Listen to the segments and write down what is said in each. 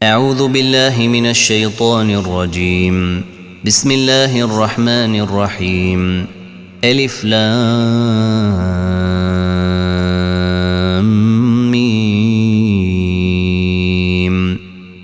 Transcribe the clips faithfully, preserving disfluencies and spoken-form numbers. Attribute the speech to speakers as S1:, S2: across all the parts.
S1: أعوذ بالله من الشيطان الرجيم. بسم الله الرحمن الرحيم. ألف لام ميم.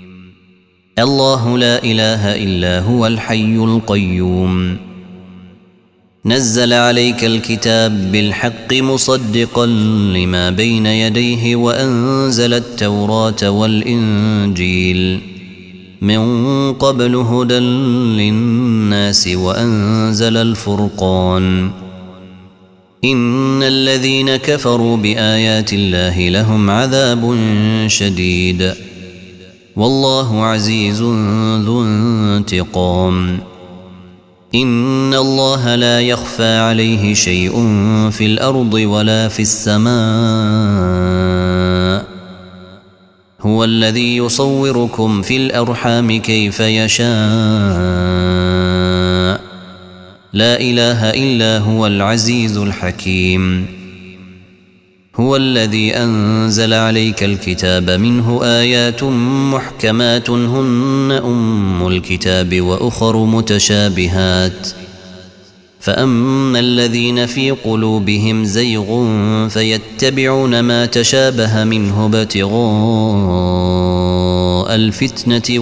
S1: الله لا إله إلا هو الحي القيوم. نزل عليك الكتاب بالحق مصدقا لما بين يديه وأنزل التوراة والإنجيل من قبل هدى للناس وأنزل الفرقان. إن الذين كفروا بآيات الله لهم عذاب شديد والله عزيز ذو انتقام. إن الله لا يخفى عليه شيء في الأرض ولا في السماء. هو الذي يصوركم في الأرحام كيف يشاء. لا إله إلا هو العزيز الحكيم. هو الذي أنزل عليك الكتاب منه آيات محكمات هن أم الكتاب وأخر متشابهات. فأما الذين في قلوبهم زيغ فيتبعون ما تشابه منه ابتغاء الفتنة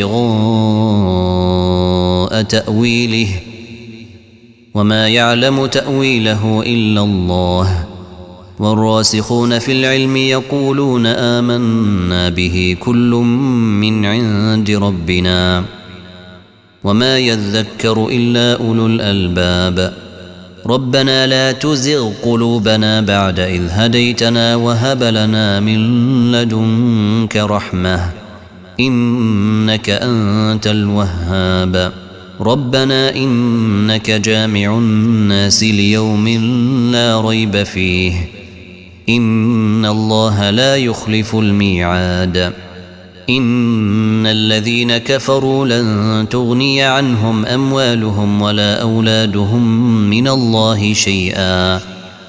S1: وابتغاء تأويله وما يعلم تأويله إلا الله. والراسخون في العلم يقولون آمنا به كل من عند ربنا وما يذكر إلا أولو الألباب. ربنا لا تزغ قلوبنا بعد إذ هديتنا وهب لنا من لدنك رحمة إنك أنت الوهاب. ربنا إنك جامع الناس ليوم لا ريب فيه إن الله لا يخلف الميعاد. إن الذين كفروا لن تغني عنهم أموالهم ولا أولادهم من الله شيئا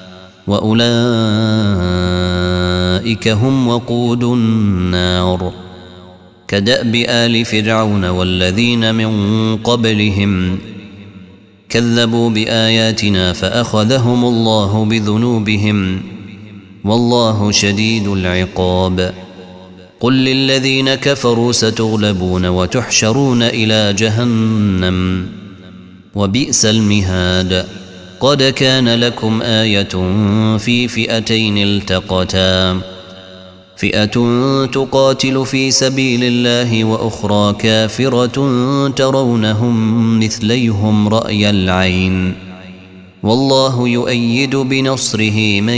S1: وأولئك هم وقود النار. كدأب آل فرعون والذين من قبلهم كذبوا بآياتنا فأخذهم الله بذنوبهم والله شديد العقاب. قل للذين كفروا ستغلبون وتحشرون إلى جهنم وبئس المهاد. قد كان لكم آية في فئتين التقتا فئة تقاتل في سبيل الله وأخرى كافرة ترونهم مثليهم رأي العين والله يؤيد بنصره من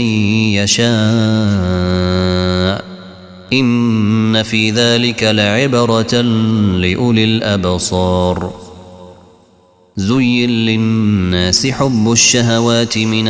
S1: يشاء. إن في ذلك لعبرة لأولي الأبصار. زين للناس حب الشهوات من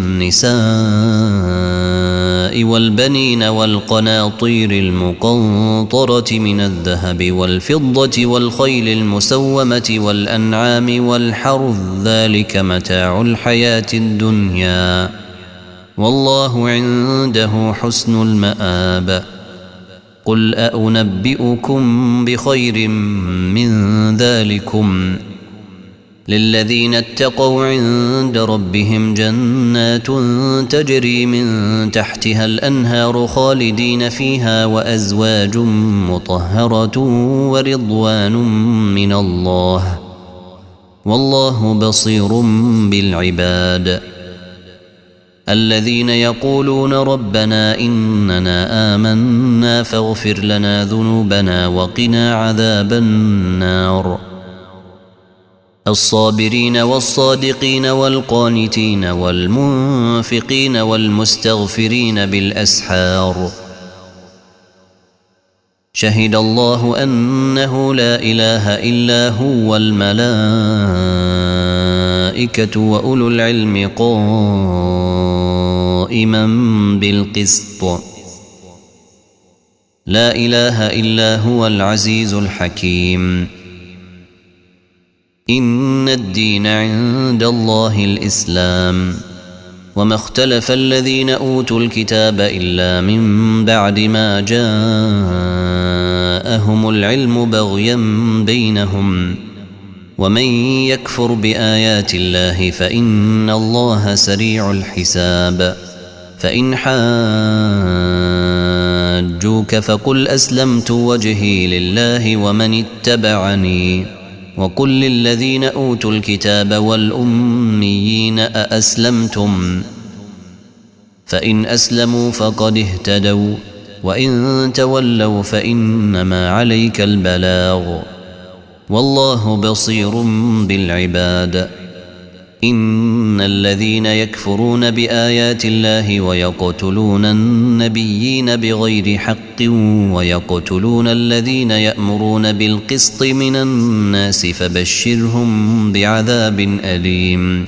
S1: النساء والبنين والقناطير المقنطرة من الذهب والفضة والخيل المسومة والأنعام والحرث ذلك متاع الحياة الدنيا والله عنده حسن المآب. قل أأنبئكم بخير من ذلكم للذين اتقوا عند ربهم جنات تجري من تحتها الأنهار خالدين فيها وأزواج مطهرة ورضوان من الله والله بصير بالعباد. الذين يقولون ربنا إننا آمنا فاغفر لنا ذنوبنا وقنا عذاب النار. الصابرين والصادقين والقانتين والمنفقين والمستغفرين بالأسحار. شهد الله أنه لا إله إلا هو والملائكة وأولو العلم قائما بالقسط. لا إله إلا هو العزيز الحكيم. إن الدين عند الله الإسلام وما اختلف الذين أوتوا الكتاب إلا من بعد ما جاءهم جاءهم العلم بغيا بينهم ومن يكفر بآيات الله فإن الله سريع الحساب فإن حاجوك فقل أسلمت وجهي لله ومن اتبعني وقل للذين أوتوا الكتاب والأميين أأسلمتم فإن أسلموا فقد اهتدوا وإن تولوا فإنما عليك البلاغ والله بصير بالعباد إن الذين يكفرون بآيات الله ويقتلون النبيين بغير حق ويقتلون الذين يأمرون بالقسط من الناس فبشرهم بعذاب أليم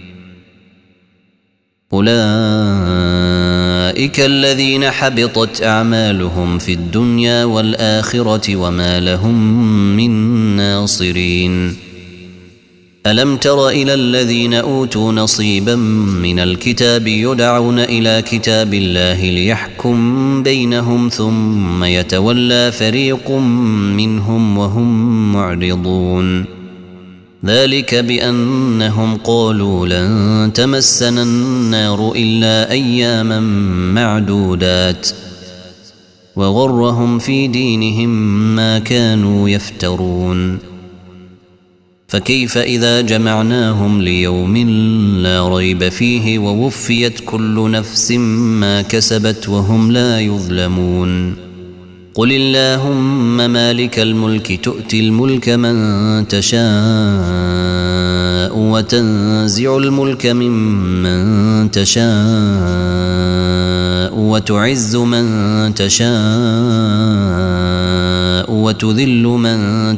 S1: أولئك الذين حبطت أعمالهم في الدنيا والآخرة وما لهم من ناصرين ألم تر إلى الذين أوتوا نصيبا من الكتاب يدعون إلى كتاب الله ليحكم بينهم ثم يتولى فريق منهم وهم معرضون ذلك بأنهم قالوا لن تمسنا النار إلا أياما معدودات وغرهم في دينهم ما كانوا يفترون فكيف إذا جمعناهم ليوم لا ريب فيه ووفيت كل نفس ما كسبت وهم لا يظلمون قل اللهم مالك الملك تؤتي الملك من تشاء وتنزع الملك ممن تشاء وتعز من تشاء وتذل من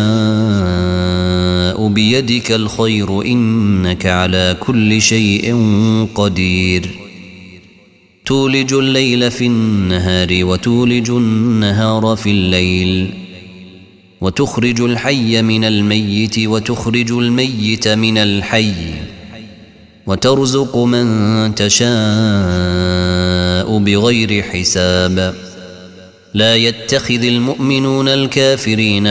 S1: تشاء بيدك الخير إنك على كل شيء قدير تولج الليل في النهار وتولج النهار في الليل وتخرج الحي من الميت وتخرج الميت من الحي وترزق من تشاء بغير حساب لا يتخذ المؤمنون الكافرين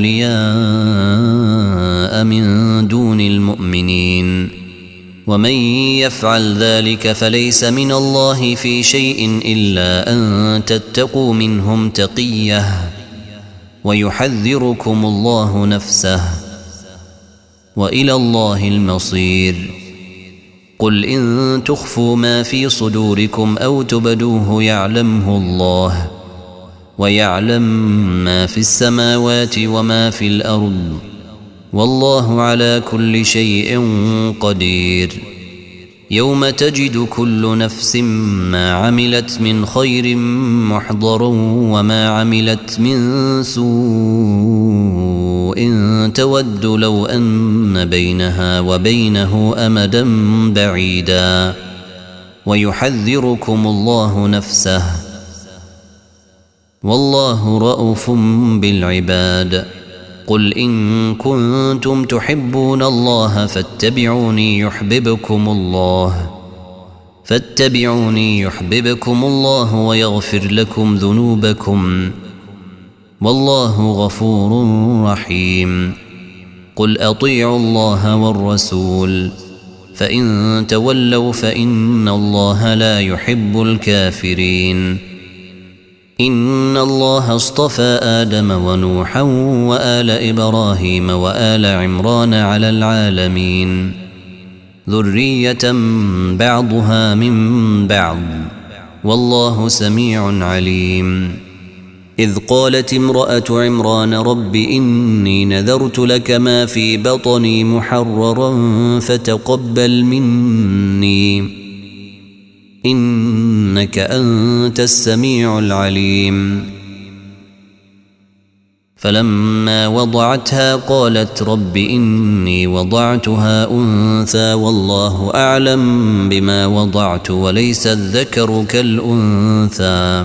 S1: أولياء من دون المؤمنين ومن يفعل ذلك فليس من الله في شيء إلا أن تتقوا منهم تقية ويحذركم الله نفسه وإلى الله المصير قل إن تخفوا ما في صدوركم أو تبدوه يعلمه الله ويعلم ما في السماوات وما في الأرض والله على كل شيء قدير يوم تجد كل نفس ما عملت من خير محضرا وما عملت من سوء تود لو أن بينها وبينه أمدا بعيدا ويحذركم الله نفسه والله رؤوف بالعباد قل إن كنتم تحبون الله فاتبعوني يحببكم الله فاتبعوني يحببكم الله ويغفر لكم ذنوبكم والله غفور رحيم قل أطيعوا الله والرسول فإن تولوا فإن الله لا يحب الكافرين إن الله اصطفى آدم ونوحا وآل إبراهيم وآل عمران على العالمين ذرية بعضها من بعض والله سميع عليم إذ قالت امرأة عمران رب إني نذرت لك ما في بطني محررا فتقبل مني إنك أنت السميع العليم فلما وضعتها قالت رب إني وضعتها أنثى والله أعلم بما وضعت وليس الذكر كالأنثى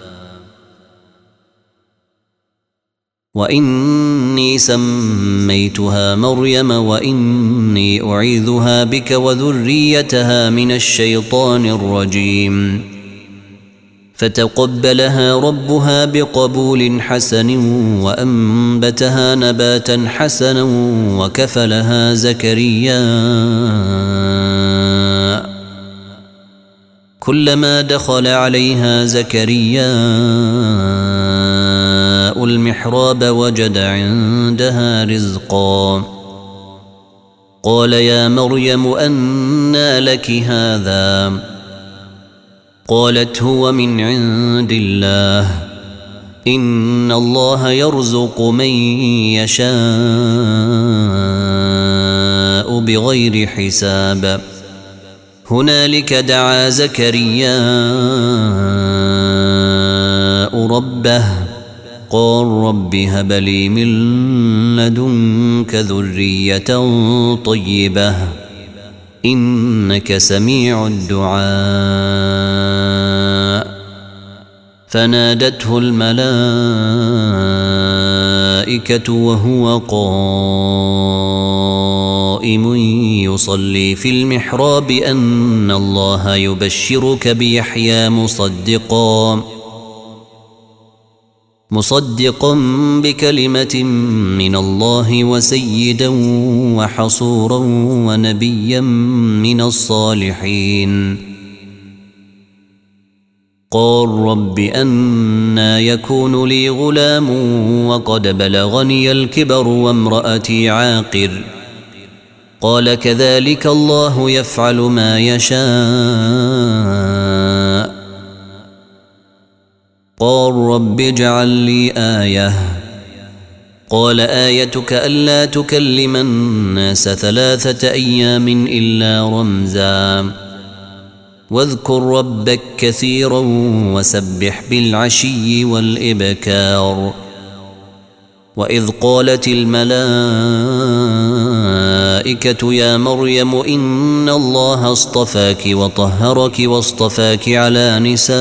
S1: وإني سميتها مريم وإني أعيذها بك وذريتها من الشيطان الرجيم فتقبلها ربها بقبول حسن وأنبتها نباتا حسنا وكفلها زكريا. كلما دخل عليها زكريا المحراب وجد عندها رزقا. قال يا مريم أنى لك هذا؟ قالت هو من عند الله إن الله يرزق من يشاء بغير حساب. هنالك دعا زكريا ربه قال رب هب لي من لدنك ذرية طيبة إنك سميع الدعاء. فنادته الملائكة وهو قائم يصلي في المحراب أن الله يبشرك بيحيى مصدقا مصدقا بكلمة من الله وسيدا وحصورا ونبيا من الصالحين. قال رب أنى يكون لي غلام وقد بلغني الكبر وامرأتي عاقر؟ قال كذلك الله يفعل ما يشاء. قال رب اجعل لي آية. قال آيتك ألا تكلم الناس ثلاثة أيام إلا رمزا واذكر ربك كثيرا وسبح بالعشي والإبكار. وإذ قالت الملائكة يا مريم إن الله اصطفاك وطهرك واصطفاك على نساء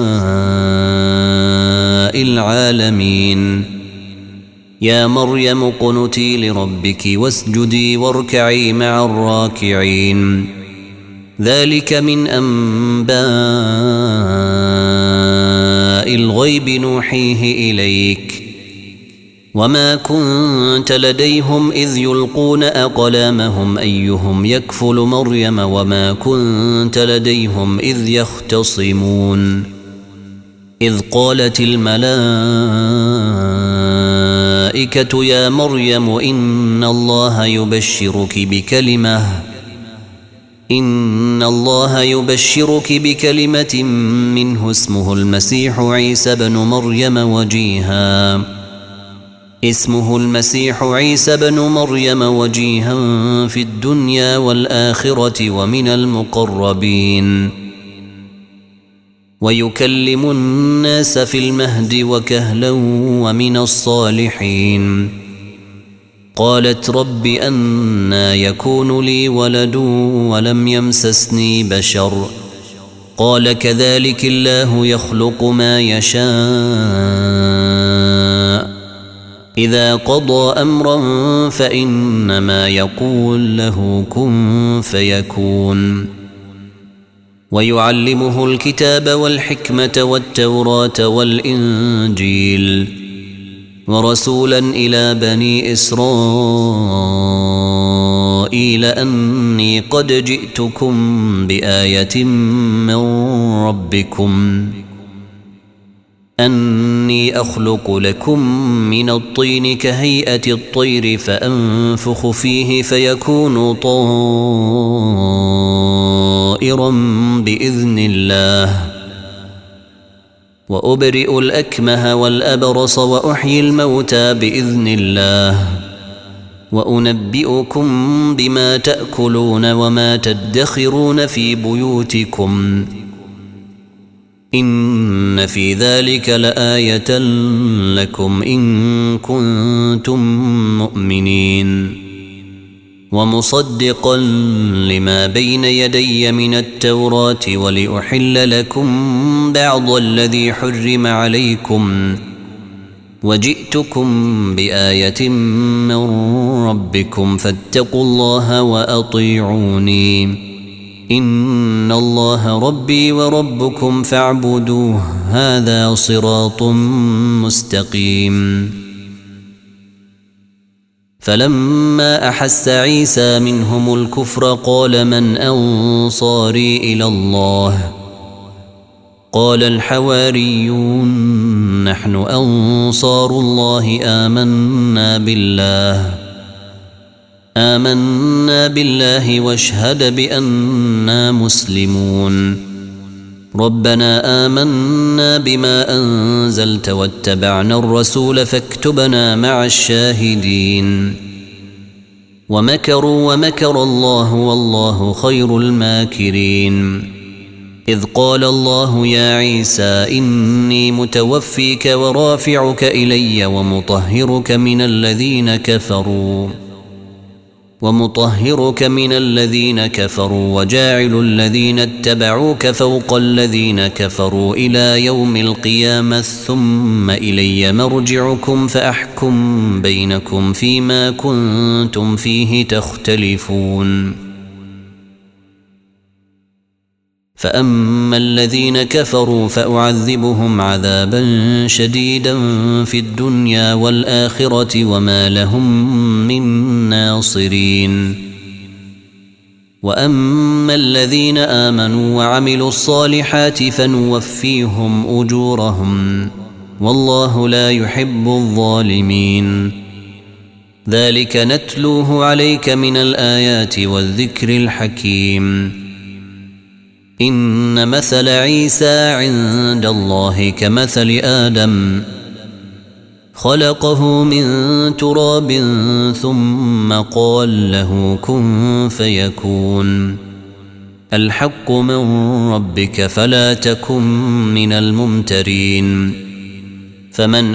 S1: العالمين. يا مريم اقنتي لربك واسجدي واركعي مع الراكعين. ذلك من أنباء الغيب نوحيه إليك وما كنت لديهم إذ يلقون أقلامهم أيهم يكفل مريم وما كنت لديهم إذ يختصمون. إذ قالت الملائكة يا مريم إن الله يبشرك بكلمة إن الله يبشرك بكلمة منه اسمه المسيح عيسى بن مريم وجيها اسمه المسيح عيسى بن مريم وجيها في الدنيا والآخرة ومن المقربين ويكلم الناس في المهد وكهلا ومن الصالحين. قالت رب أنى يكون لي ولد ولم يمسسني بشر قال كذلك الله يخلق ما يشاء إذا قضى أمرا فإنما يقول له كن فيكون. ويعلمه الكتاب والحكمة والتوراة والإنجيل ورسولا إلى بني إسرائيل أني قد جئتكم بآية من ربكم أني أخلق لكم من الطين كهيئة الطير فأنفخ فيه فيكون طائرا بإذن الله وأبرئ الأكمه والأبرص وأحيي الموتى بإذن الله وأنبئكم بما تأكلون وما تدخرون في بيوتكم إن في ذلك لآية لكم إن كنتم مؤمنين. ومصدقا لما بين يدي من التوراة ولأحل لكم بعض الذي حرم عليكم وجئتكم بآية من ربكم فاتقوا الله وأطيعوني إن الله ربي وربكم فاعبدوه هذا صراط مستقيم. فلما أحس عيسى منهم الكفر قال من أنصاري إلى الله قال الحواريون نحن أنصار الله آمنا بالله آمنا بالله واشهد بأننا مسلمون. ربنا آمنا بما أنزلت واتبعنا الرسول فاكتبنا مع الشاهدين. ومكروا ومكر الله والله خير الماكرين. إذ قال الله يا عيسى إني متوفيك ورافعك إلي ومطهرك من الذين كفروا ومطهرك من الذين كفروا وجاعل الذين اتبعوك فوق الذين كفروا إلى يوم القيامة ثم إلي مرجعكم فأحكم بينكم فيما كنتم فيه تختلفون. فأما الذين كفروا فأعذبهم عذابا شديدا في الدنيا والآخرة وما لهم من ناصرين. وأما الذين آمنوا وعملوا الصالحات فنوفيهم أجورهم والله لا يحب الظالمين. ذلك نتلوه عليك من الآيات والذكر الحكيم. إن مثل عيسى عند الله كمثل آدم خلقه من تراب ثم قال له كن فيكون. الحق من ربك فلا تكن من الممترين. فمن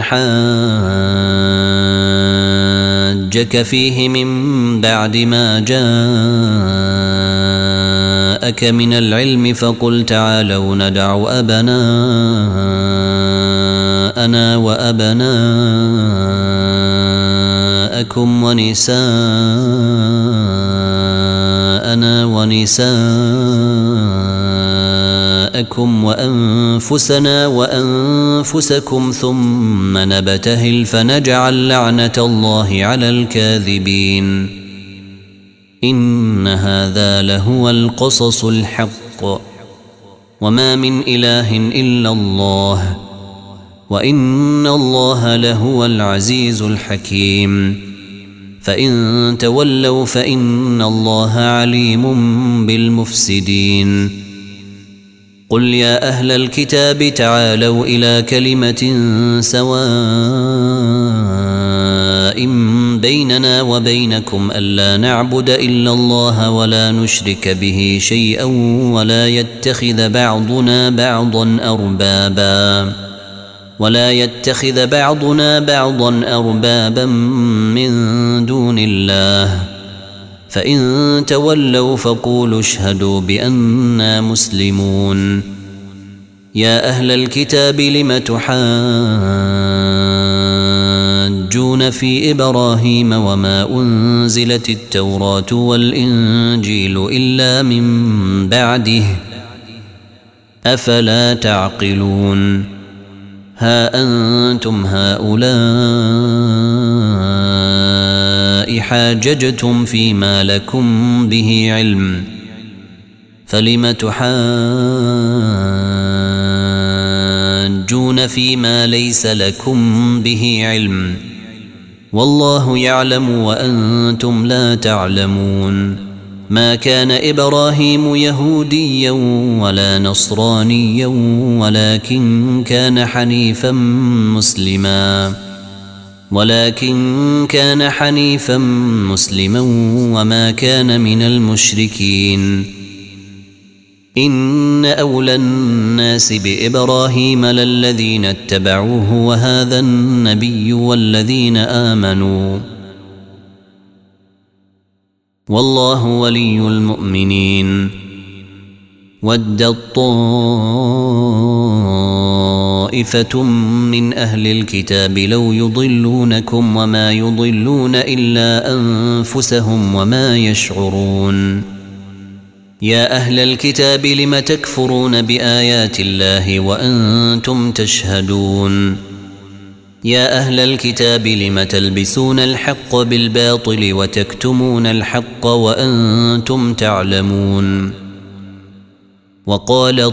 S1: حاجك فيه من بعد ما جاءك من العلم فقل تعالوا ندع أبناءنا وأبناءكم ونساءنا ونساءكم وأنفسنا وأنفسكم ثم نبتهل فنجعل لعنة الله على الكاذبين. إن هذا لهو القصص الحق وما من إله إلا الله وإن الله لهو العزيز الحكيم. فإن تولوا فإن الله عليم بالمفسدين. قل يا أهل الكتاب تعالوا إلى كلمة سواء بيننا وبينكم ألا نعبد إلا الله ولا نشرك به شيئا ولا يتخذ بعضنا بعضا أربابا ولا يتخذ بعضنا بعضا أربابا من دون الله فإن تولوا فقولوا اشهدوا بأننا مسلمون. يا أهل الكتاب لم تحاجون في إبراهيم وما أنزلت التوراة والإنجيل إلا من بعده أفلا تعقلون. ها أنتم هؤلاء حاججتم فيما لكم به علم فلم تحاجون فيما ليس لكم به علم والله يعلم وأنتم لا تعلمون. ما كان إبراهيم يهوديا ولا نصرانيا ولكن كان حنيفا مسلما ولكن كان حنيفا مسلما وما كان من المشركين. إن أولى الناس بإبراهيم للذين اتبعوه وهذا النبي والذين آمنوا والله ولي المؤمنين. ودت طائفة من أهل الكتاب لو يضلونكم وما يضلون إلا أنفسهم وما يشعرون. يا أهل الكتاب لم تكفرون بآيات الله وأنتم تشهدون يا أهل الكتاب لم تلبسون الحق بالباطل وتكتمون الحق وأنتم تعلمون وقال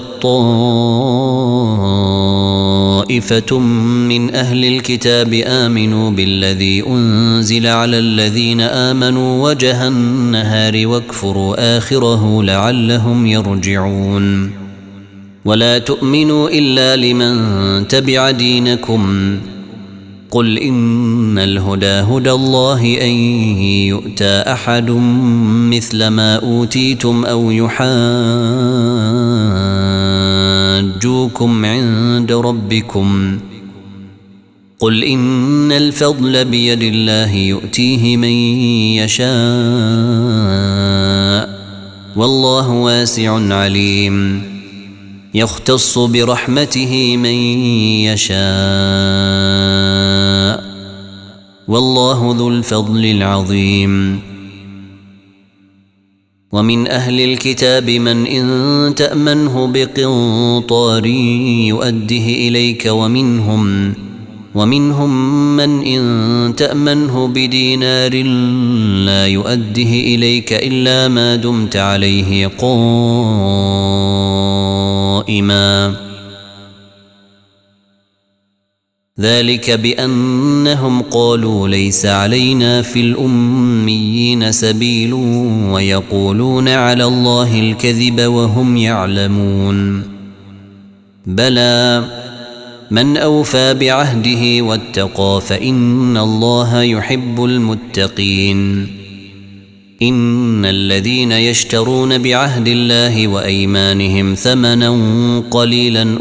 S1: الطائفة من أهل الكتاب آمنوا بالذي أنزل على الذين آمنوا وجه النهار واكفروا آخره لعلهم يرجعون ولا تؤمنوا إلا لمن تبع دينكم قل إن الهدى هدى الله أن يؤتى أحد مثل ما أوتيتم أو يحاجوكم عند ربكم قل إن الفضل بيد الله يؤتيه من يشاء والله واسع عليم يختص برحمته من يشاء والله ذو الفضل العظيم ومن أهل الكتاب من إن تأمنه بقنطار يؤده إليك ومنهم ومنهم من إن تأمنه بدينار لا يؤده إليك إلا ما دمت عليه قائما ذلك بأنهم قالوا ليس علينا في الأميين سبيل ويقولون على الله الكذب وهم يعلمون بلى من أوفى بعهده واتقى فإن الله يحب المتقين إن الذين يشترون بعهد الله وأيمانهم ثمنا قليلا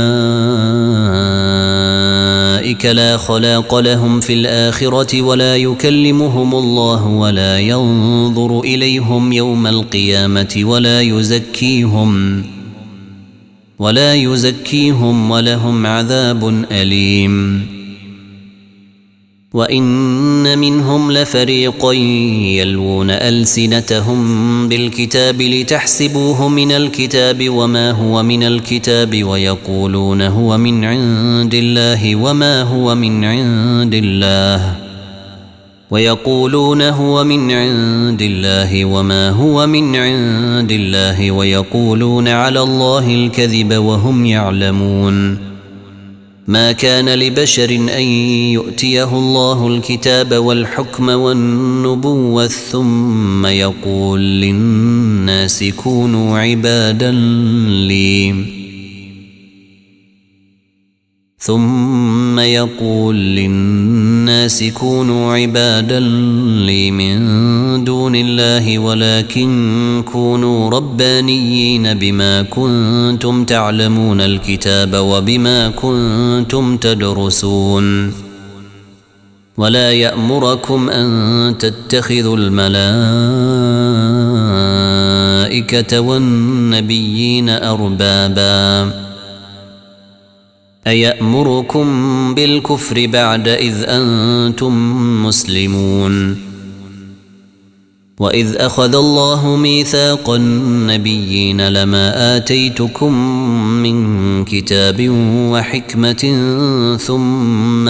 S1: أولئك لا خلاق لهم في الآخرة ولا يكلمهم الله ولا ينظر إليهم يوم القيامة ولا يزكيهم ولا يزكيهم ولهم عذاب أليم وإن منهم لفريقا يلوون ألسنتهم بالكتاب لتحسبوه من الكتاب وما هو من الكتاب ويقولون هو من عند الله وما هو من عند الله ويقولون هو من عند الله وما هو من عند الله ويقولون على الله الكذب وهم يعلمون ما كان لبشر أن يؤتيه الله الكتاب والحكم والنبوة ثم يقول للناس كونوا عبادا لي ثم يقول للناس كونوا عبادا لي من دون الله ولكن كونوا ربانيين بما كنتم تعلمون الكتاب وبما كنتم تدرسون ولا يأمركم أن تتخذوا الملائكة والنبيين أربابا أيأمركم بالكفر بعد إذ أنتم مسلمون وإذ أخذ الله ميثاق النبيين لما آتيتكم من كتاب وحكمة ثم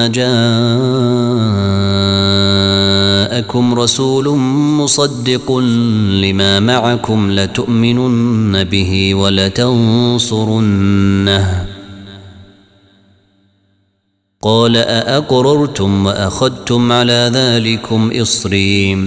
S1: جاءكم رسول مصدق لما معكم لتؤمنن به ولتنصرنه قال أأقررتم وأخذتم على ذلكم إصري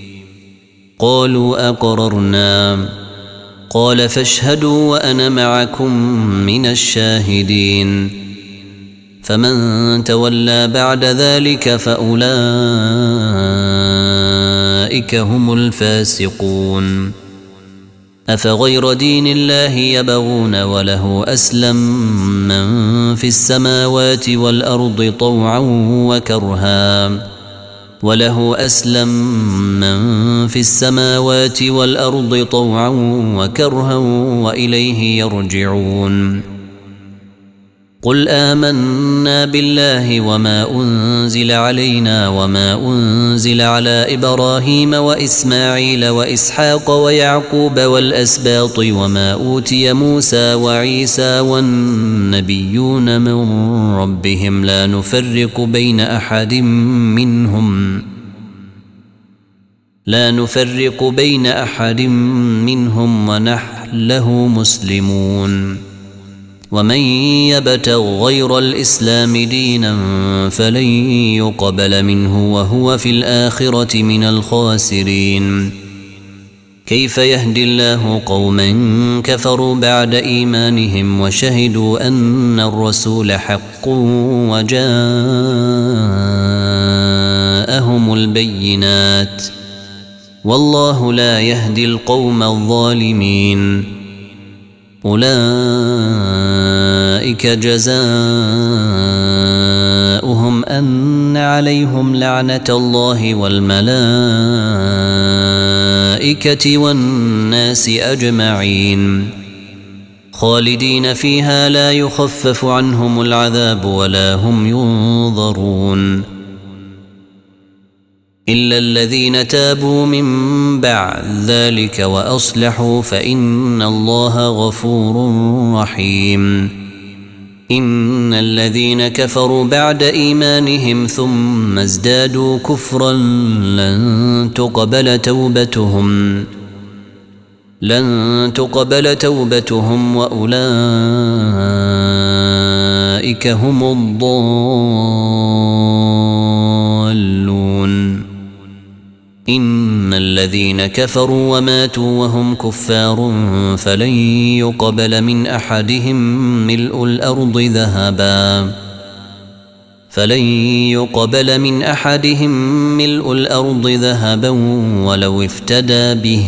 S1: قالوا أقررنا قال فاشهدوا وأنا معكم من الشاهدين فمن تولى بعد ذلك فأولئك هم الفاسقون أفغير دين الله يبغون وله أسلم من في السماوات والأرض طوعا وكرها وله أسلم من في السماوات والأرض طوعا وكرها وإليه يرجعون قل آمنا بالله وما أنزل علينا وما أنزل على إبراهيم وإسماعيل وإسحاق ويعقوب والأسباط وما أوتي موسى وعيسى والنبيون من ربهم لا نفرق بين أحد منهم لا نفرق بين أحد منهم ونحن له مسلمون ومن يبتغ غير الإسلام دينا فلن يقبل منه وهو في الآخرة من الخاسرين كيف يهدي الله قوما كفروا بعد إيمانهم وشهدوا أن الرسول حق وجاءهم البينات والله لا يهدي القوم الظالمين أولئك جزاؤهم أن عليهم لعنة الله والملائكة والناس أجمعين خالدين فيها لا يخفف عنهم العذاب ولا هم ينظرون إلا الذين تابوا من بعد ذلك وأصلحوا فإن الله غفور رحيم إن الذين كفروا بعد إيمانهم ثم ازدادوا كفرا لن تقبل توبتهم لن تقبل توبتهم وأولئك هم الضالون إن الذين كفروا وماتوا وهم كفار فلن يقبل من أحدهم ملء الأرض ذهبا فلن يقبل من أحدهم ملء الأرض ذهبا ولو افتدى به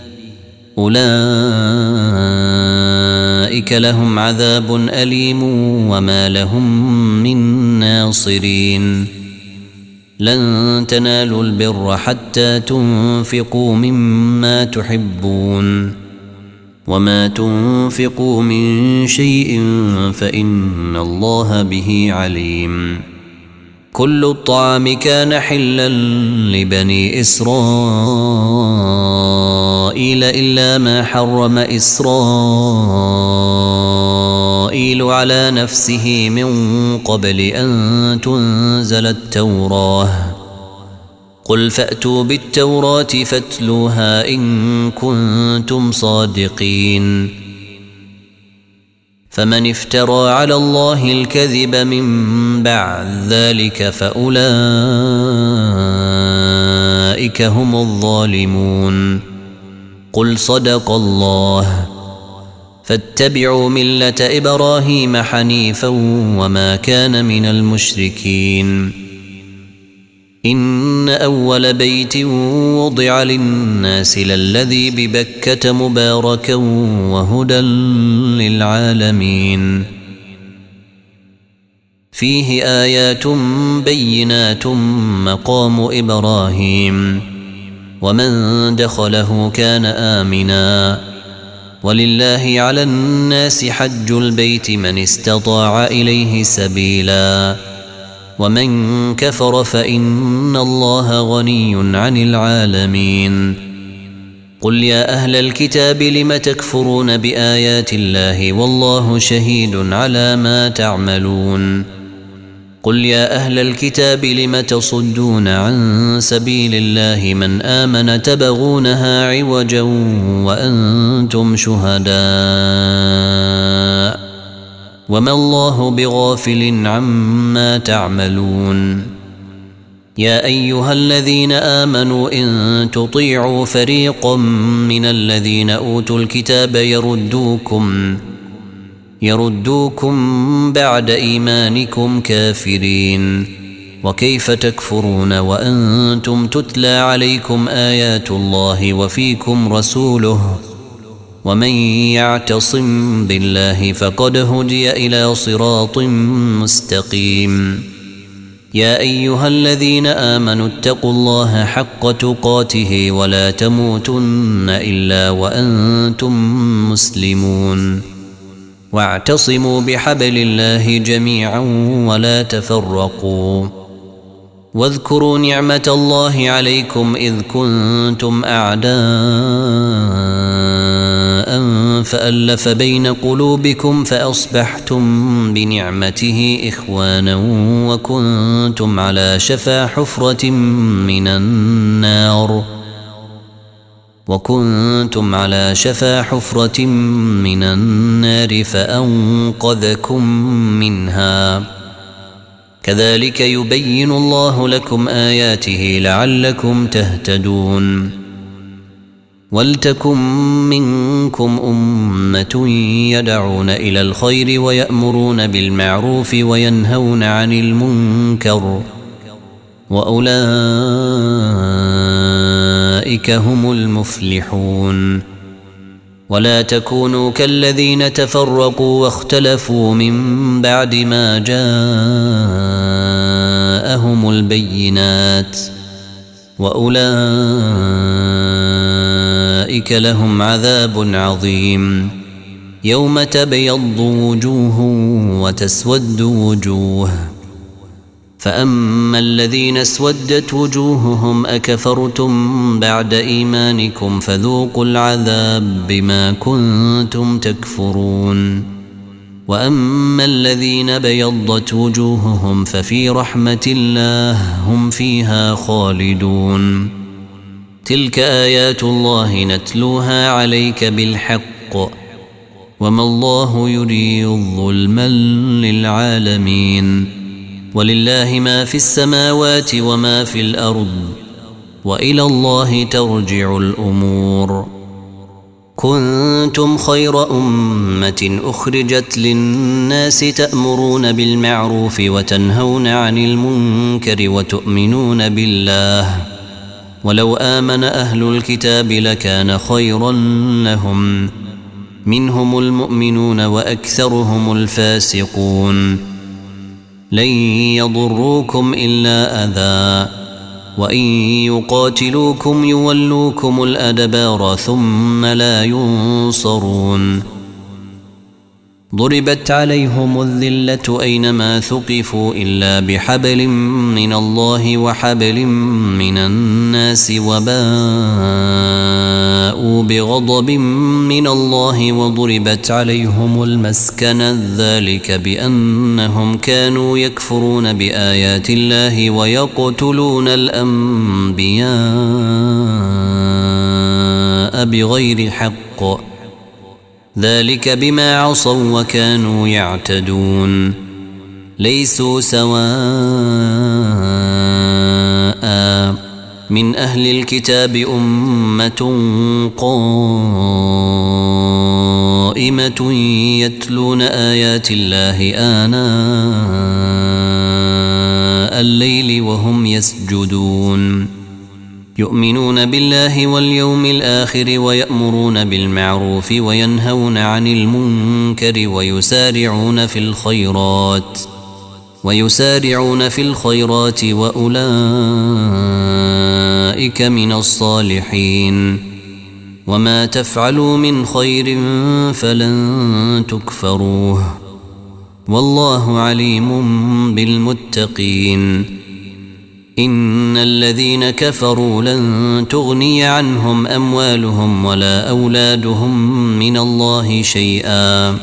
S1: أولئك لهم عذاب أليم وما لهم من ناصرين لن تنالوا البر حتى تنفقوا مما تحبون وما تنفقوا من شيء فإن الله به عليم كل الطعام كان حلا لبني إسرائيل إلا ما حرم إسرائيل على نفسه من قبل أن تنزل التوراة قل فأتوا بالتوراة فاتلوها إن كنتم صادقين فمن افترى على الله الكذب من بعد ذلك فأولئك هم الظالمون قل صدق الله فاتبعوا ملة إبراهيم حنيفا وما كان من المشركين إن أول بيت وضع للناس للذي ببكة مباركا وهدى للعالمين فيه آيات بينات مقام إبراهيم ومن دخله كان آمنا ولله على الناس حج البيت من استطاع إليه سبيلا ومن كفر فإن الله غني عن العالمين قل يا أهل الكتاب لم تكفرون بآيات الله والله شهيد على ما تعملون قل يا أهل الكتاب لم تصدون عن سبيل الله من آمن تبغونها عوجا وأنتم شهداء وما الله بغافل عما تعملون يا أيها الذين آمنوا إن تطيعوا فريقا من الذين أوتوا الكتاب يردوكم يردوكم بعد إيمانكم كافرين وكيف تكفرون وأنتم تتلى عليكم آيات الله وفيكم رسوله ومن يعتصم بالله فقد هدي إلى صراط مستقيم يا أيها الذين آمنوا اتقوا الله حق تقاته ولا تموتن إلا وأنتم مسلمون واعتصموا بحبل الله جميعا ولا تفرقوا واذكروا نعمة الله عليكم إذ كنتم أعداء فألف بين قلوبكم فأصبحتم بنعمته إخوانا وكنتم على شفا حفرة من النار وكنتم على شفا حفرة من النار فأنقذكم منها كذلك يبين الله لكم آياته لعلكم تهتدون ولتكن منكم أمة يدعون إلى الخير ويأمرون بالمعروف وينهون عن المنكر وأولئك هم المفلحون ولا تكونوا كالذين تفرقوا واختلفوا من بعد ما جاءهم البينات وأولئك لهم عذاب عظيم يوم تبيض وجوه وتسود وجوه فأما الذين اسودت وجوههم أكفرتم بعد إيمانكم فذوقوا العذاب بما كنتم تكفرون وأما الذين بيضت وجوههم ففي رحمة الله هم فيها خالدون تلك آيات الله نتلوها عليك بالحق وما الله يريد ظلما للعالمين ولله ما في السماوات وما في الأرض وإلى الله ترجع الأمور كنتم خير أمة أخرجت للناس تأمرون بالمعروف وتنهون عن المنكر وتؤمنون بالله ولو آمن أهل الكتاب لكان خيرا لهم منهم المؤمنون وأكثرهم الفاسقون لن يضروكم إلا أذى وإن يقاتلوكم يولوكم الأدبار ثم لا ينصرون ضربت عليهم الذلة أينما ثقفوا إلا بحبل من الله وحبل من الناس وباءوا بغضب من الله وضربت عليهم المسكنة ذلك بأنهم كانوا يكفرون بآيات الله ويقتلون الأنبياء بغير حق ذلك بما عصوا وكانوا يعتدون ليسوا سواء من أهل الكتاب أمة قائمة يتلون آيات الله آناء الليل وهم يسجدون يؤمنون بالله واليوم الآخر ويأمرون بالمعروف وينهون عن المنكر ويسارعون في الخيرات ويسارعون في الخيرات وأولئك من الصالحين وما تفعلوا من خير فلن تكفروه والله عليم بالمتقين إن الذين كفروا لن تغني عنهم أموالهم ولا أولادهم من الله شيئا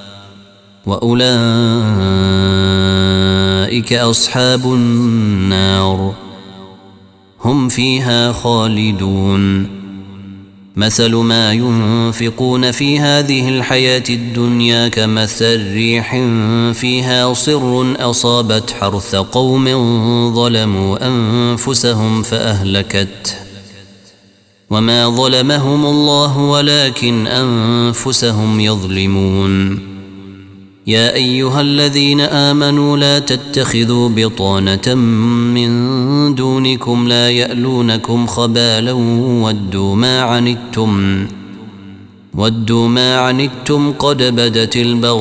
S1: وأولئك أصحاب النار هم فيها خالدون مثل ما ينفقون في هذه الحياة الدنيا كمثل ريح فيها صر أصابت حرث قوم ظلموا أنفسهم فأهلكته وما ظلمهم الله ولكن أنفسهم يظلمون يا أيها الذين آمنوا لا تتخذوا بطانة من دونكم لا يألونكم خبالا ودوا ما عنتم ودوا ما عنتم قد بدت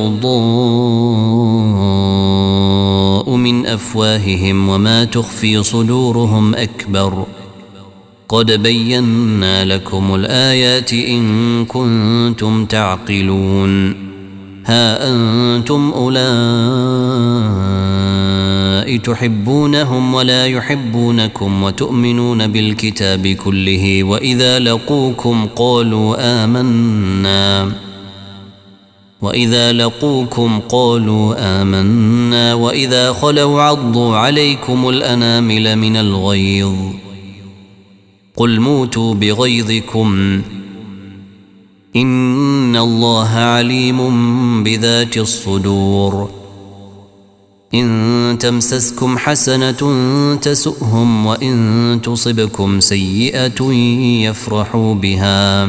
S1: البغضاء من أفواههم وما تخفي صدورهم أكبر قد بينا لكم الآيات إن كنتم تعقلون ها أنتم أولئك تحبونهم ولا يحبونكم وتؤمنون بالكتاب كله وإذا لقوكم قالوا آمنا وإذا لقوكم قالوا آمنا وإذا خلوا عضوا عليكم الأنامل من الغيظ قل موتوا بغيظكم إن الله عليم بذات الصدور إن تمسسكم حسنة تسؤهم وإن تصبكم سيئة يفرحوا بها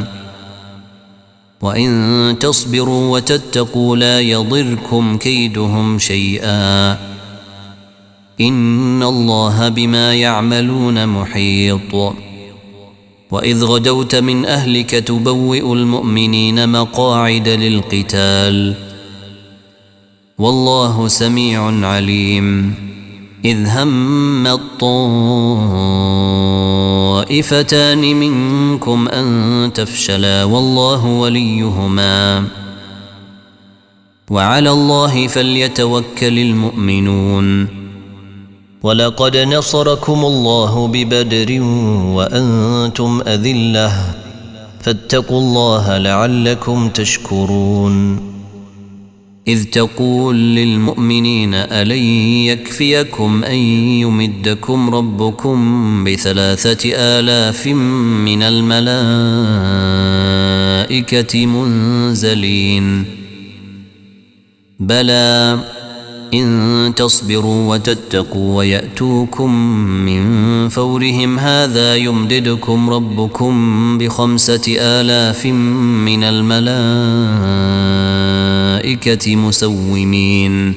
S1: وإن تصبروا وتتقوا لا يضركم كيدهم شيئا إن الله بما يعملون محيط وإذ غدوت من أهلك تبوئ المؤمنين مقاعد للقتال والله سميع عليم إذ هم الطائفتان منكم أن تفشلا والله وليهما وعلى الله فليتوكل المؤمنون ولقد نصركم الله ببدر وأنتم أذلة فاتقوا الله لعلكم تشكرون إذ تقول للمؤمنين ألن يكفيكم أن يمدكم ربكم بثلاثة آلاف من الملائكة منزلين بلى إن تصبروا وتتقوا ويأتوكم من فورهم هذا يمددكم ربكم بخمسة آلاف من الملائكة مسومين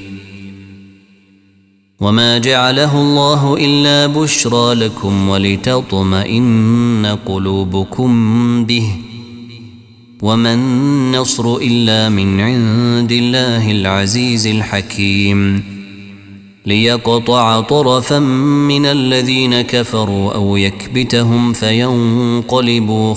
S1: وما جعله الله إلا بشرى لكم ولتطمئن قلوبكم به وما النصر إلا من عند الله العزيز الحكيم ليقطع طرفا من الذين كفروا أو يكبتهم فينقلبوا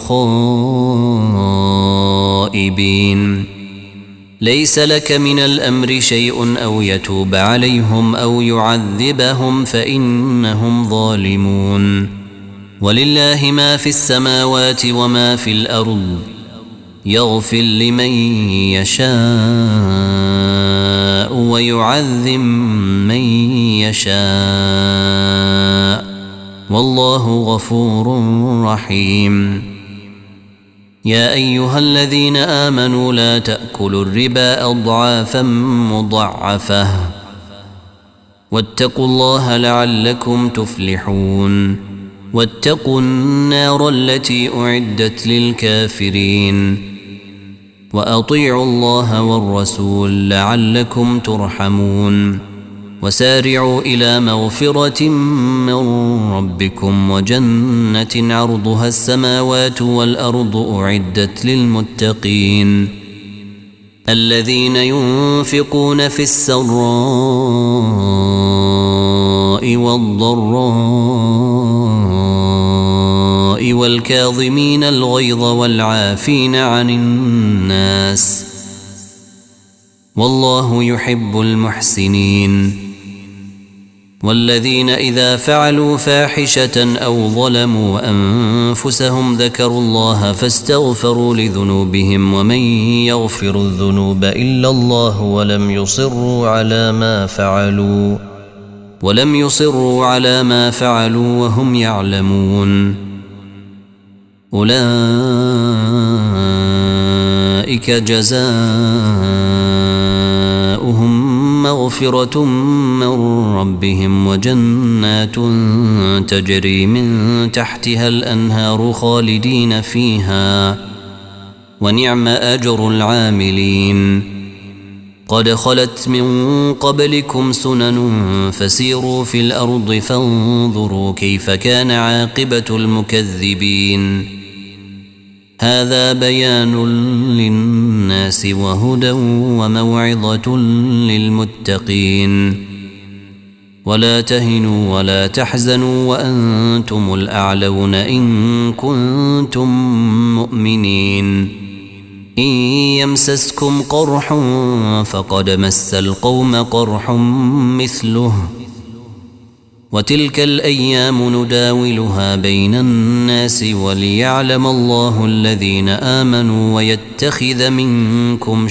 S1: خائبين ليس لك من الأمر شيء أو يتوب عليهم أو يعذبهم فإنهم ظالمون ولله ما في السماوات وما في الأرض يغفر لمن يشاء ويعذب من يشاء والله غفور رحيم يا أيها الذين آمنوا لا تأكلوا الربا أضعافا مضاعفة واتقوا الله لعلكم تفلحون واتقوا النار التي أعدت للكافرين وأطيعوا الله والرسول لعلكم ترحمون وسارعوا إلى مغفرة من ربكم وجنة عرضها السماوات والأرض أعدت للمتقين الذين ينفقون في السراء والضراء والكاظمين الغيظ والعافين عن الناس والله يحب المحسنين والذين إذا فعلوا فاحشة أو ظلموا أنفسهم ذكروا الله فاستغفروا لذنوبهم ومن يغفر الذنوب إلا الله ولم يصروا على ما فعلوا ولم يصروا على ما فعلوا وهم يعلمون أولئك جزاؤهم مغفرة من ربهم وجنات تجري من تحتها الأنهار خالدين فيها ونعم أجر العاملين قد خلت من قبلكم سنن فسيروا في الأرض فانظروا كيف كان عاقبة المكذبين هذا بيان للناس وهدى وموعظة للمتقين ولا تهنوا ولا تحزنوا وأنتم الأعلون إن كنتم مؤمنين إن يمسسكم قرح فقد مس القوم قرح مثله وتلك الأيام نداولها بين الناس وليعلم الله الذين آمنوا ويتخذ منكم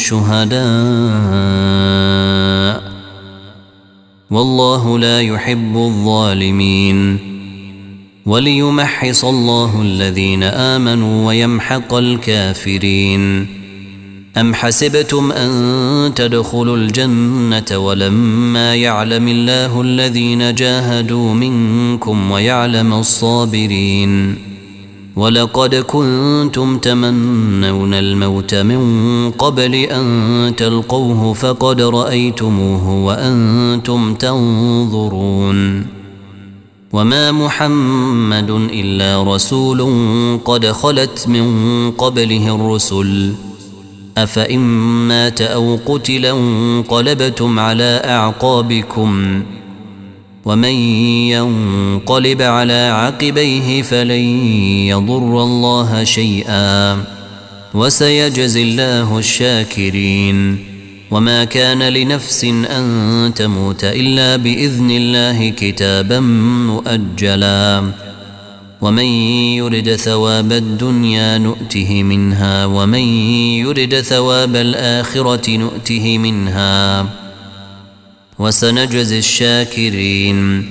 S1: شهداء والله لا يحب الظالمين وليمحص الله الذين آمنوا ويمحق الكافرين. أم حسبتم أن تدخلوا الجنة ولما يعلم الله الذين جاهدوا منكم ويعلم الصابرين ولقد كنتم تمنون الموت من قبل أن تلقوه فقد رأيتموه وأنتم تنظرون وما محمد إلا رسول قد خلت من قبله الرسل أفإن مات أو قتل انقلبتم على أعقابكم ومن ينقلب على عقبيه فلن يضر الله شيئا وسيجزي الله الشاكرين. وما كان لنفس أن تموت إلا بإذن الله كتابا مؤجلا ومن يرد ثواب الدنيا نؤته منها ومن يرد ثواب الآخرة نؤته منها وسنجزي الشاكرين.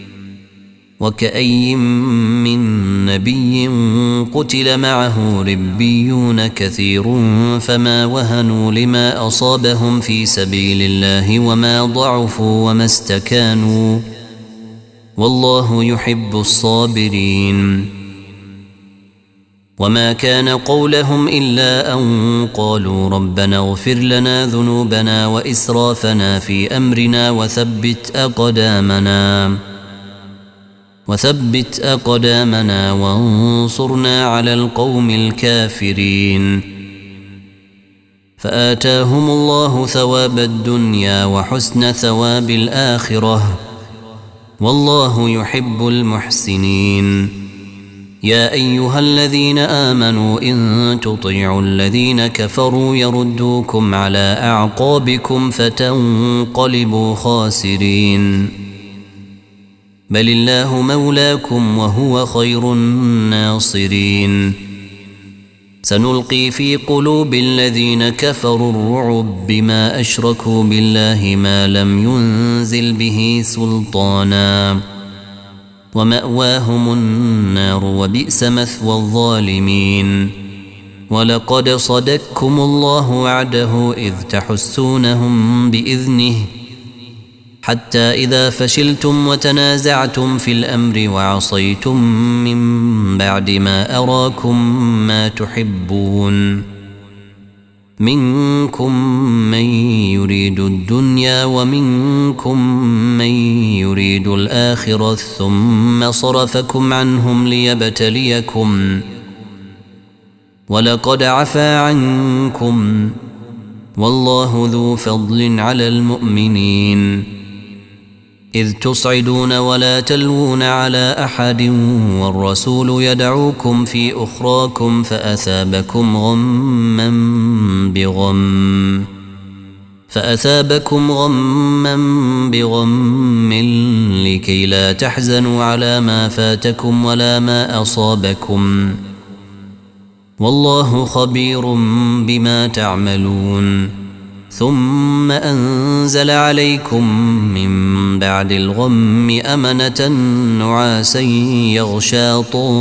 S1: وكأي من نبي قتل معه ربيون كثير فما وهنوا لما أصابهم في سبيل الله وما ضعفوا وما استكانوا والله يحب الصابرين. وما كان قولهم إلا أن قالوا ربنا اغفر لنا ذنوبنا وإسرافنا في أمرنا وثبت أقدامنا وثبت أقدامنا وانصرنا على القوم الكافرين. فآتاهم الله ثواب الدنيا وحسن ثواب الآخرة والله يحب المحسنين. يا أيها الذين آمنوا إن تطيعوا الذين كفروا يردوكم على أعقابكم فتنقلبوا خاسرين بل الله مولاكم وهو خير الناصرين. سنلقي في قلوب الذين كفروا الرعب بما أشركوا بالله ما لم ينزل به سلطانا ومأواهم النار وبئس مثوى الظالمين. ولقد صدقكم الله وعده إذ تحسونهم بإذنه حتى إذا فشلتم وتنازعتم في الأمر وعصيتم من بعد ما أراكم ما تحبون منكم من يريد الدنيا ومنكم من يريد الآخرة ثم صرفكم عنهم ليبتليكم ولقد عفا عنكم والله ذو فضل على المؤمنين. إذ تصعدون ولا تلوون على أحد والرسول يدعوكم في أخراكم فأثابكم غما بغم فأثابكم غما بغم لكي لا تحزنوا على ما فاتكم ولا ما أصابكم والله خبير بما تعملون. ثم أنزل عليكم من بعد الغم أمنة نعاسا يغشى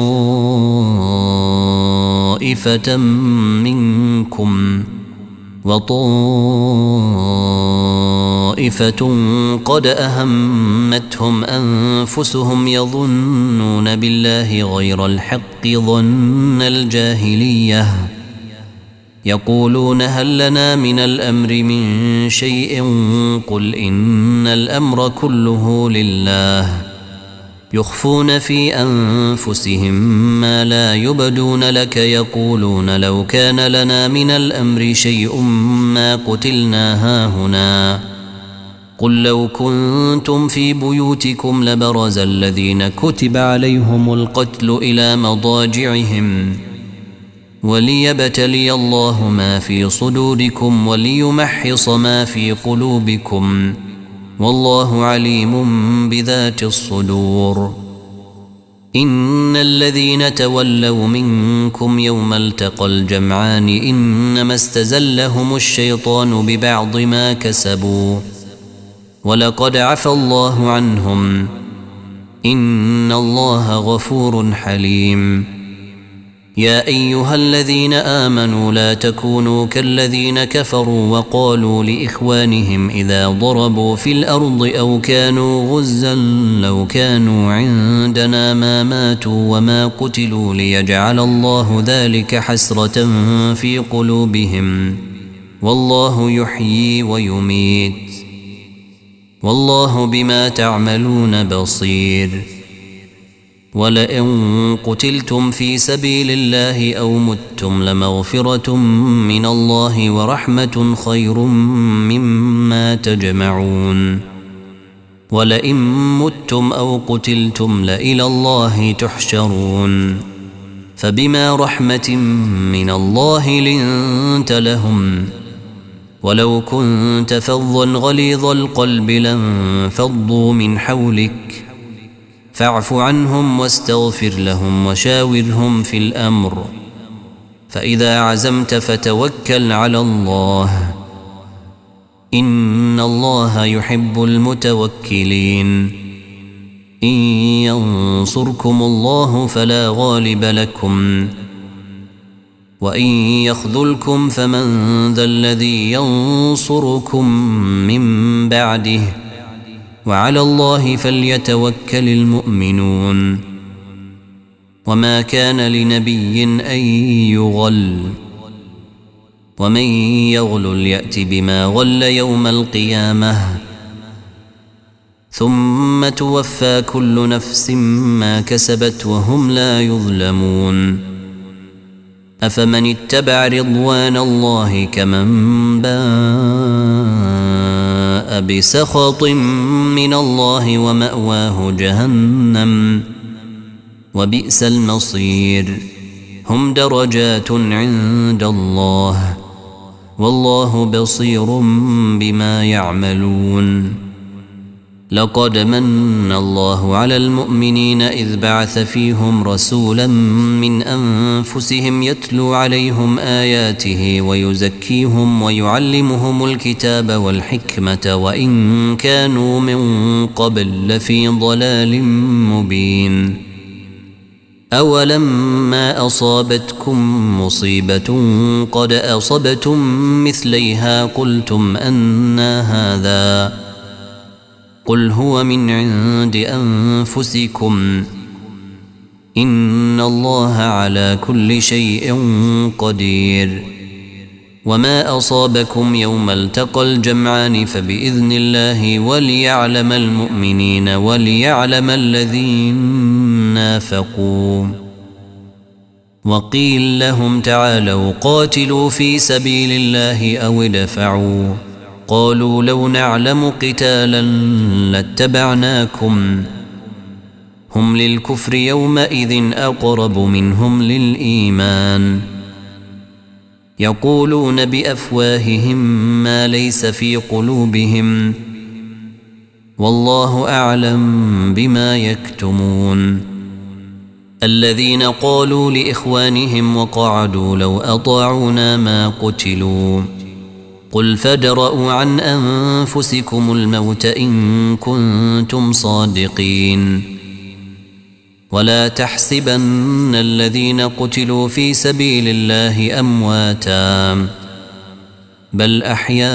S1: طائفة منكم وطائفة قد أهمتهم أنفسهم يظنون بالله غير الحق ظن الجاهلية يقولون هل لنا من الأمر من شيء قل إن الأمر كله لله يخفون في أنفسهم ما لا يبدون لك يقولون لو كان لنا من الأمر شيء ما قتلنا هاهنا قل لو كنتم في بيوتكم لبرز الذين كتب عليهم القتل إلى مضاجعهم وليبتلي الله ما في صدوركم وليمحص ما في قلوبكم والله عليم بذات الصدور. إن الذين تولوا منكم يوم التقى الجمعان إنما استزلهم الشيطان ببعض ما كسبوا ولقد عفى الله عنهم إن الله غفور حليم. يا أيها الذين آمنوا لا تكونوا كالذين كفروا وقالوا لإخوانهم إذا ضربوا في الأرض أو كانوا غزا لو كانوا عندنا ما ماتوا وما قتلوا ليجعل الله ذلك حسرة في قلوبهم والله يحيي ويميت والله بما تعملون بصير. ولئن قتلتم في سبيل الله أو متم لمغفرة من الله ورحمة خير مما تجمعون. ولئن متم أو قتلتم لإلى الله تحشرون. فبما رحمة من الله لنت لهم ولو كنت فظا غليظ القلب لانفضوا من حولك فاعف عنهم واستغفر لهم وشاورهم في الأمر فإذا عزمت فتوكل على الله إن الله يحب المتوكلين. إن ينصركم الله فلا غالب لكم وإن يخذلكم فمن ذا الذي ينصركم من بعده وعلى الله فليتوكل المؤمنون. وما كان لنبي أن يغل ومن يغل يأت بما غل يوم القيامة ثم توفى كل نفس ما كسبت وهم لا يظلمون. أفمن اتبع رضوان الله كمن باء بسخط من الله ومأواه جهنم وبئس المصير. هم درجات عند الله والله بصير بما يعملون. لقد من الله على المؤمنين إذ بعث فيهم رسولا من أنفسهم يتلو عليهم آياته ويزكيهم ويعلمهم الكتاب والحكمة وإن كانوا من قبل لفي ضلال مبين. أولما أصابتكم مصيبة قد أصبتم مثليها قلتم أنى هذا قل هو من عند أنفسكم إن الله على كل شيء قدير. وما أصابكم يوم التقى الجمعان فبإذن الله وليعلم المؤمنين وليعلم الذين نافقوا. وقيل لهم تعالوا قاتلوا في سبيل الله أو ادفعوا قالوا لو نعلم قتالا لاتبعناكم هم للكفر يومئذ أقرب منهم للإيمان يقولون بأفواههم ما ليس في قلوبهم والله أعلم بما يكتمون. الذين قالوا لإخوانهم وقعدوا لو أطاعونا ما قتلوا قل فادرءوا عن أنفسكم الموت إن كنتم صادقين. ولا تحسبن الذين قتلوا في سبيل الله أمواتا بل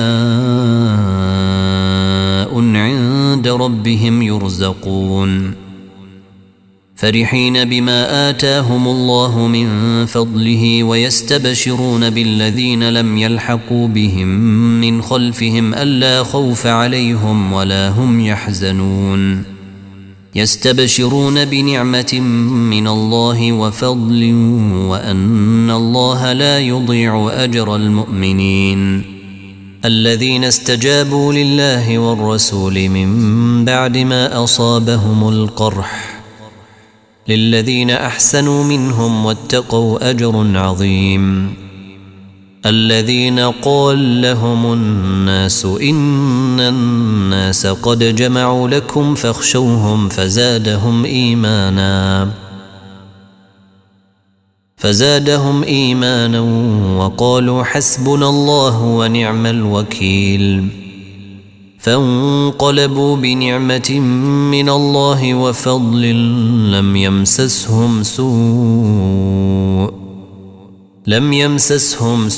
S1: أحياء عند ربهم يرزقون فرحين بما آتاهم الله من فضله ويستبشرون بالذين لم يلحقوا بهم من خلفهم ألا خوف عليهم ولا هم يحزنون يستبشرون بنعمة من الله وفضل وأن الله لا يضيع أجر المؤمنين. الذين استجابوا لله والرسول من بعد ما أصابهم القرح للذين أحسنوا منهم واتقوا أجر عظيم. الذين قال لهم الناس إن الناس قد جمعوا لكم فاخشوهم فزادهم إيمانا فزادهم إيمانا وقالوا حسبنا الله ونعم الوكيل. فانقلبوا بنعمة من الله وفضل لم يمسسهم سوء لم يمسسهم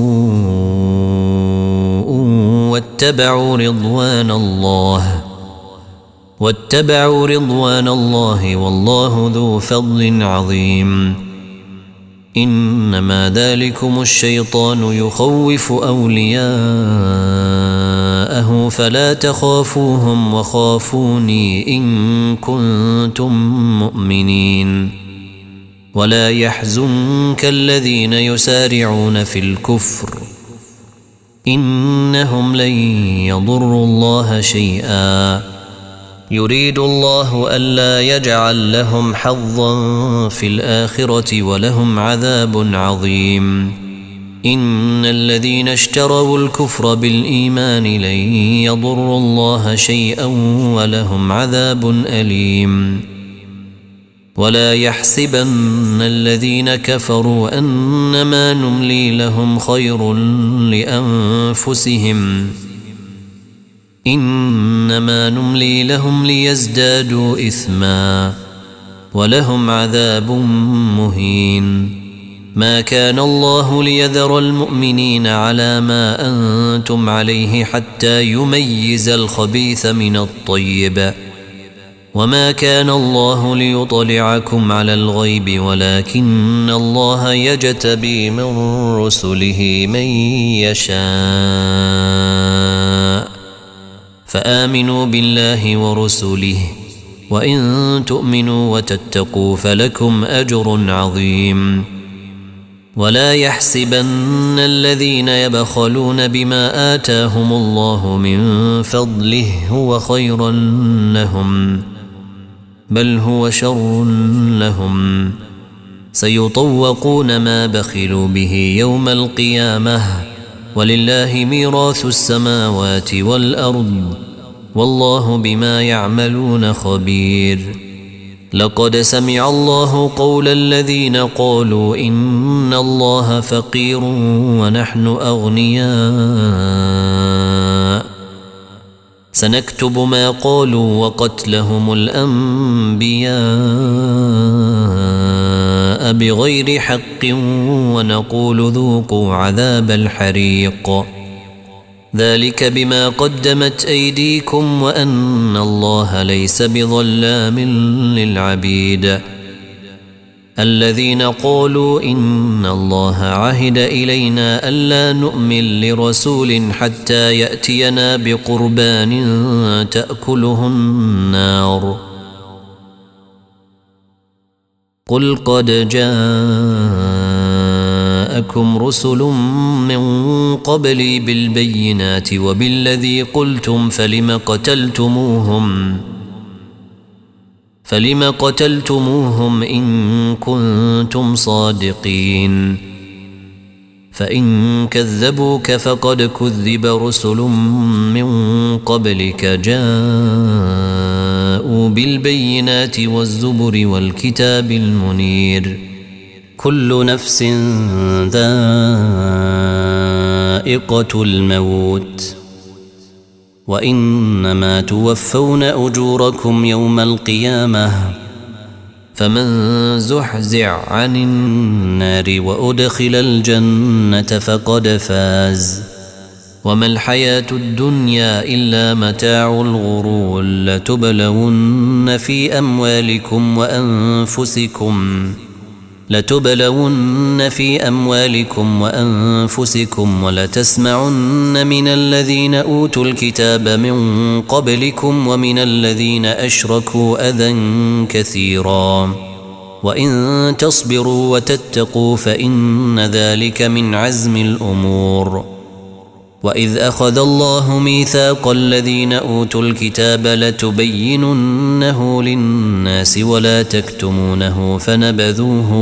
S1: سوء واتبعوا رضوان الله واتبعوا رضوان الله والله ذو فضل عظيم. إنما ذلكم الشيطان يخوف أولياءه فلا تخافوهم وخافوني إن كنتم مؤمنين. ولا يحزنك الذين يسارعون في الكفر إنهم لن يضروا الله شيئا يريد الله ألا يجعل لهم حظا في الآخرة ولهم عذاب عظيم. إن الذين اشتروا الكفر بالإيمان لن يضروا الله شيئا ولهم عذاب أليم. ولا يحسبن الذين كفروا أنما نملي لهم خير لأنفسهم إنما نملي لهم ليزدادوا إثما ولهم عذاب مهين. ما كان الله ليذر المؤمنين على ما أنتم عليه حتى يميز الخبيث من الطيب وما كان الله ليطلعكم على الغيب ولكن الله يجتبي من رسله من يشاء فآمنوا بالله ورسله وإن تؤمنوا وتتقوا فلكم أجر عظيم. ولا يحسبن الذين يبخلون بما آتاهم الله من فضله هو خيرا لهم بل هو شر لهم. سيطوقون ما بخلوا به يوم القيامة ولله ميراث السماوات والأرض والله بما يعملون خبير. لقد سمع الله قول الذين قالوا إن الله فقير ونحن أغنياء سنكتب ما قالوا وقتلهم الأنبياء بغير حق ونقول ذوقوا عذاب الحريق ذلك بما قدمت أيديكم وأن الله ليس بظلام للعبيد. الذين قالوا إن الله عهد إلينا ألا نؤمن لرسول حتى يأتينا بقربان تأكله النار قل قد جاءكم رسل من قبلي بالبينات وبالذي قلتم فلم قتلتموهم فلم قتلتموهم إن كنتم صادقين. فإن كذبوك فقد كذب رسل من قبلك جاءوا بالبينات والزبر والكتاب المنير. كل نفس ذائقة الموت وإنما توفون أجوركم يوم القيامة فمن زحزح عن النار وأدخل الجنة فقد فاز وما الحياة الدنيا إلا متاع الغرور. لتبلون في أموالكم وأنفسكم لتبلون في أموالكم وأنفسكم ولتسمعن من الذين أوتوا الكتاب من قبلكم ومن الذين أشركوا أذى كثيرا وإن تصبروا وتتقوا فإن ذلك من عزم الأمور. وإذ أخذ الله ميثاق الذين أوتوا الكتاب لتبيننه للناس ولا تكتمونه فنبذوه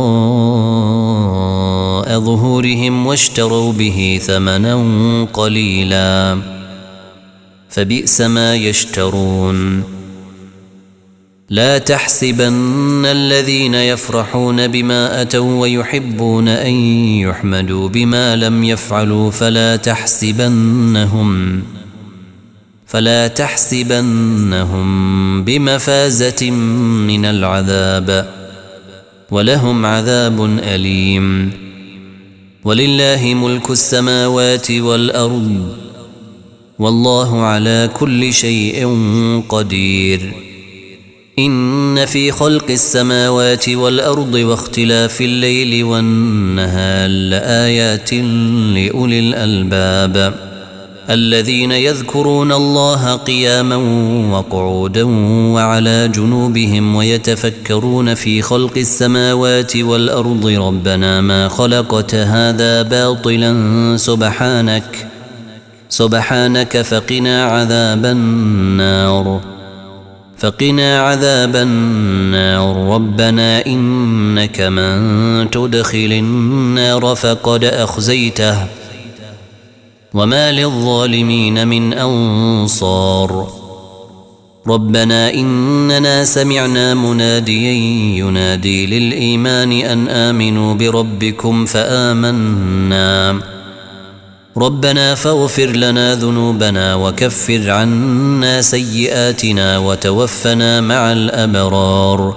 S1: وراء ظهورهم واشتروا به ثمنا قليلا فبئس ما يشترون لا تحسبن الذين يفرحون بما أتوا ويحبون أن يحمدوا بما لم يفعلوا فلا تحسبنهم فلا تحسبنهم بمفازة من العذاب ولهم عذاب أليم ولله ملك السماوات والأرض والله على كل شيء قدير إن في خلق السماوات والأرض واختلاف الليل والنهار لآيات لأولي الألباب الذين يذكرون الله قياما وقعودا وعلى جنوبهم ويتفكرون في خلق السماوات والأرض ربنا ما خلقت هذا باطلا سبحانك سبحانك فقنا عذاب النار فقنا عذاب النار ربنا إنك من تدخل النار فقد أخزيته وما للظالمين من أنصار ربنا إننا سمعنا مناديا ينادي للإيمان أن آمنوا بربكم فآمنا ربنا فاغفر لنا ذنوبنا وكفر عنا سيئاتنا وتوفنا مع الأبرار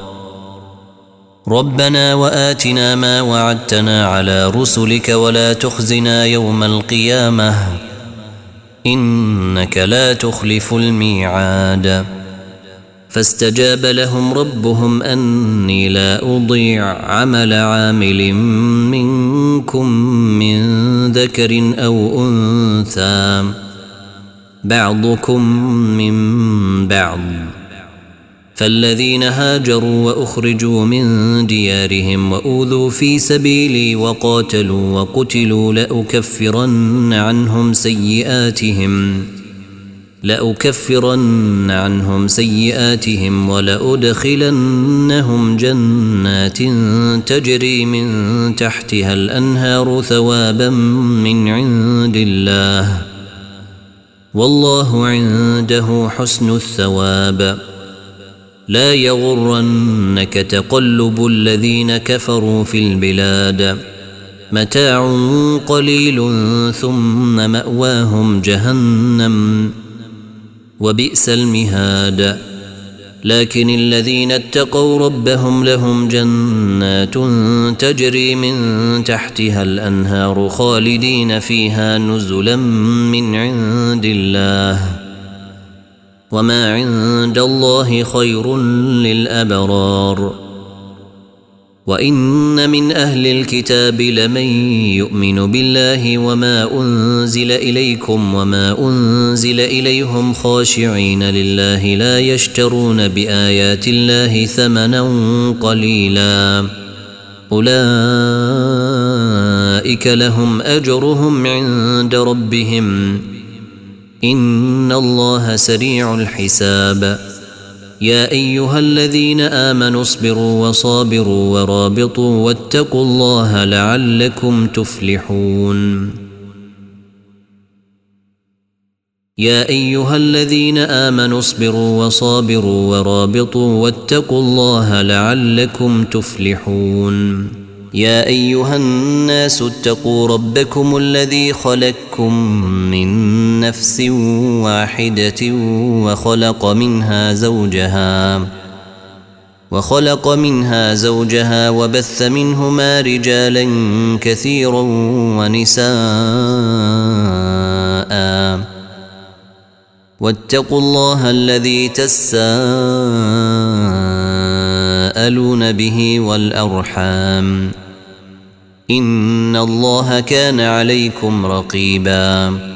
S1: ربنا وآتنا ما وعدتنا على رسلك ولا تخزنا يوم القيامة إنك لا تخلف الميعاد فاستجاب لهم ربهم أني لا أضيع عمل عامل منكم من ذكر أو أنثى بعضكم من بعض فالذين هاجروا وأخرجوا من ديارهم وأوذوا في سبيلي وقاتلوا وقتلوا لأكفرن عنهم سيئاتهم لأكفرن عنهم سيئاتهم ولأدخلنهم جنات تجري من تحتها الأنهار ثوابا من عند الله والله عنده حسن الثواب لا يغرنك تقلب الذين كفروا في البلاد متاع قليل ثم مأواهم جهنم وبئس المهاد لكن الذين اتقوا ربهم لهم جنات تجري من تحتها الأنهار خالدين فيها نزلا من عند الله وما عند الله خير للأبرار وإن من أهل الكتاب لمن يؤمن بالله وما أنزل إليكم وما أنزل إليهم خاشعين لله لا يشترون بآيات الله ثمنا قليلا أولئك لهم أجرهم عند ربهم إن الله سريع الحساب يا أيها الذين آمنوا اصبروا وصابروا ورابطوا واتقوا الله لعلكم تفلحون يا أيها الذين آمنوا اصبروا وصابروا ورابطوا واتقوا الله لعلكم تفلحون يا أيها الناس اتقوا ربكم الذي خلقكم من نفس واحدة وخلق منها زوجها وخلق منها زوجها وبث منهما رجالا كثيرا ونساء واتقوا الله الذي تساءلون به والأرحام إن الله كان عليكم رقيبا